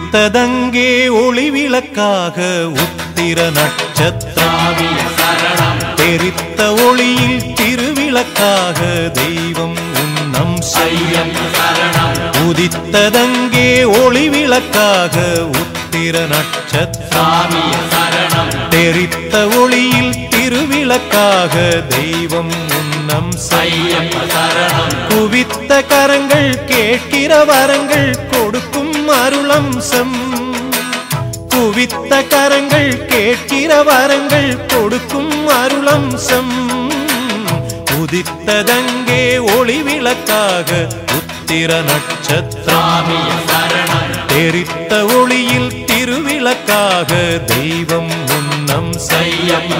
உதித்ததங்கே ஒளி விளக்காக உத்திர நட்சத்திரம் தெரித்த ஒளியில் திருவிளக்காக தெய்வம் உன்னம் செய்யம். உதித்ததங்கே ஒளி விளக்காக உத்திர நட்சத்திரம் தெரித்த ஒளியில் திருவிளக்காக தெய்வம் உன்னம் செய்யம். குவித்த கரங்கள் கேட்கிற வரங்கள் கொடுக்கும் அருளம்சம். குவித்த கரங்கள் கேட்கிற வரங்கள் கொடுக்கும் அருளம்சம். உதித்ததங்கே ஒளி விளக்காக உத்திர நட்சத்திரம் தெரித்த ஒளியில் திருவிளக்காக தெய்வம் உன்னம் செய்யம்.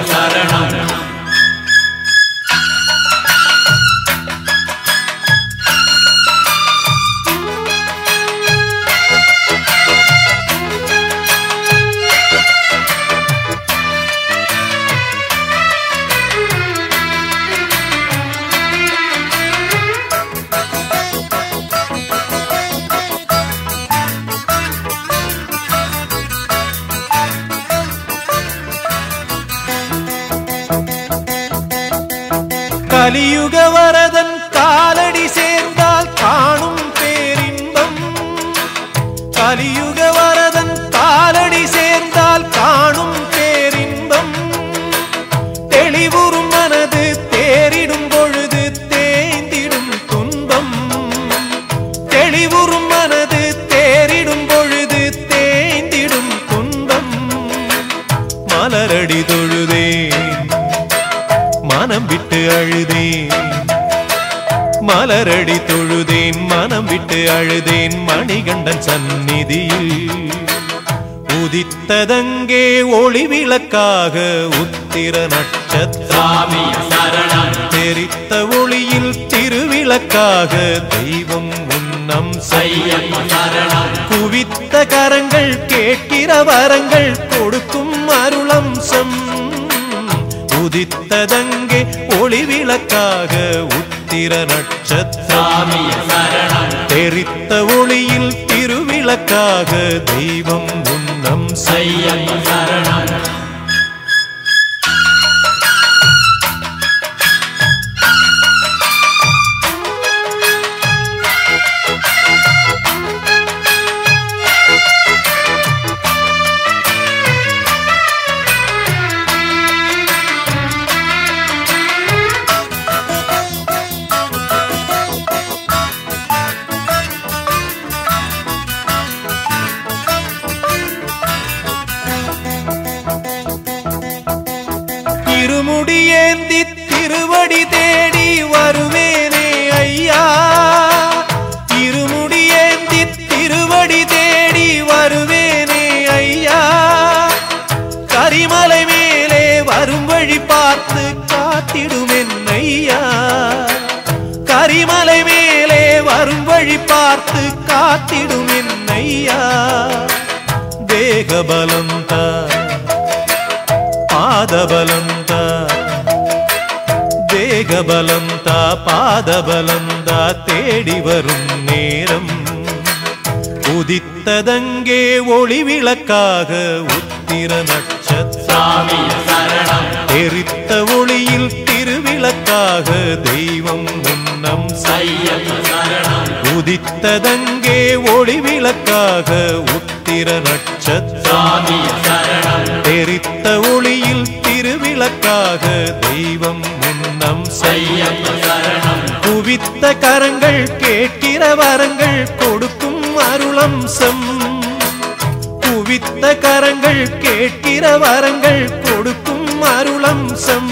கலியுக வரதன் காலடி சேர்ந்தால் காணும் பேரின்பம். கலியுக வரதன் காலடி சேர்ந்தால் காணும் பேரின்பம். தெளிவுறும் மனது தேறிடும் பொழுது தேய்ந்திடும் துன்பம். தெளிவுறும் மனது தேறிடும் பொழுது தேய்ந்திடும் துன்பம். மலரடி தொழுதேன் மனம் விட்டு அழுதேன். மலரடி தொழுதேன் மனம் விட்டு அழுதேன் மணிகண்டன் சந்நிதியில். உதித்ததங்கே ஒளி விளக்காக உத்திர நட்சத்திரம் தெரித்த ஒளியில் திருவிளக்காக தெய்வம் உன்னம் செய்யம். குவித்த கரங்கள் கேட்கிற வரங்கள் கொடுக்கும் அருளம்சம். உதித்ததங்கே ஒளி விளக்காக உத்திர நட்சத்திரம் தெரித்த ஒளியில் திருவிளக்காக தெய்வம் உன்னம் செய்யம். இருமுடியேந்தி திருவடி தேடி வருவேனே ஐயா. இருமுடியேந்தி திருவடி தேடி வருவேனே ஐயா. கரிமலை மேலே வரும் வழி பார்த்து காத்திடுமென் ஐயா. கரிமலை மேலே வரும் வழி பார்த்து காத்திடுமென் ஐயா. தேகபலந்தா பாதபலந்தா தேகபலந்தா பாதபலந்தா தேடி வரும் நேரம். உதித்ததங்கே ஒளி விளக்காக உத்திர நட்சத்திரம் தெரித்த ஒளியில் திருவிளக்காக தெய்வம் உன்னம் செய்யம். உதித்ததங்கே ஒளி விளக்காக உத்திர நட்சத்திரம் தெரித்த ஒளியில் திருவிளக்காக தெய்வம் உன்னம் செய்யம். குவித்த கரங்கள் கேட்கிற வரங்கள் கொடுக்கும் அருளம்சம். குவித்த கரங்கள் கேட்கிற வரங்கள் கொடுக்கும் அருளம்சம்.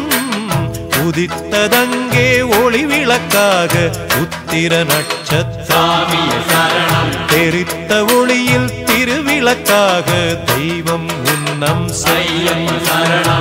உதித்ததங்கே ஒளி விளக்காக உத்திர நட்சத்திரம் தெரித்த ஒளியில் திருவிளக்காக தெய்வம் உன்னம் செய்யம்.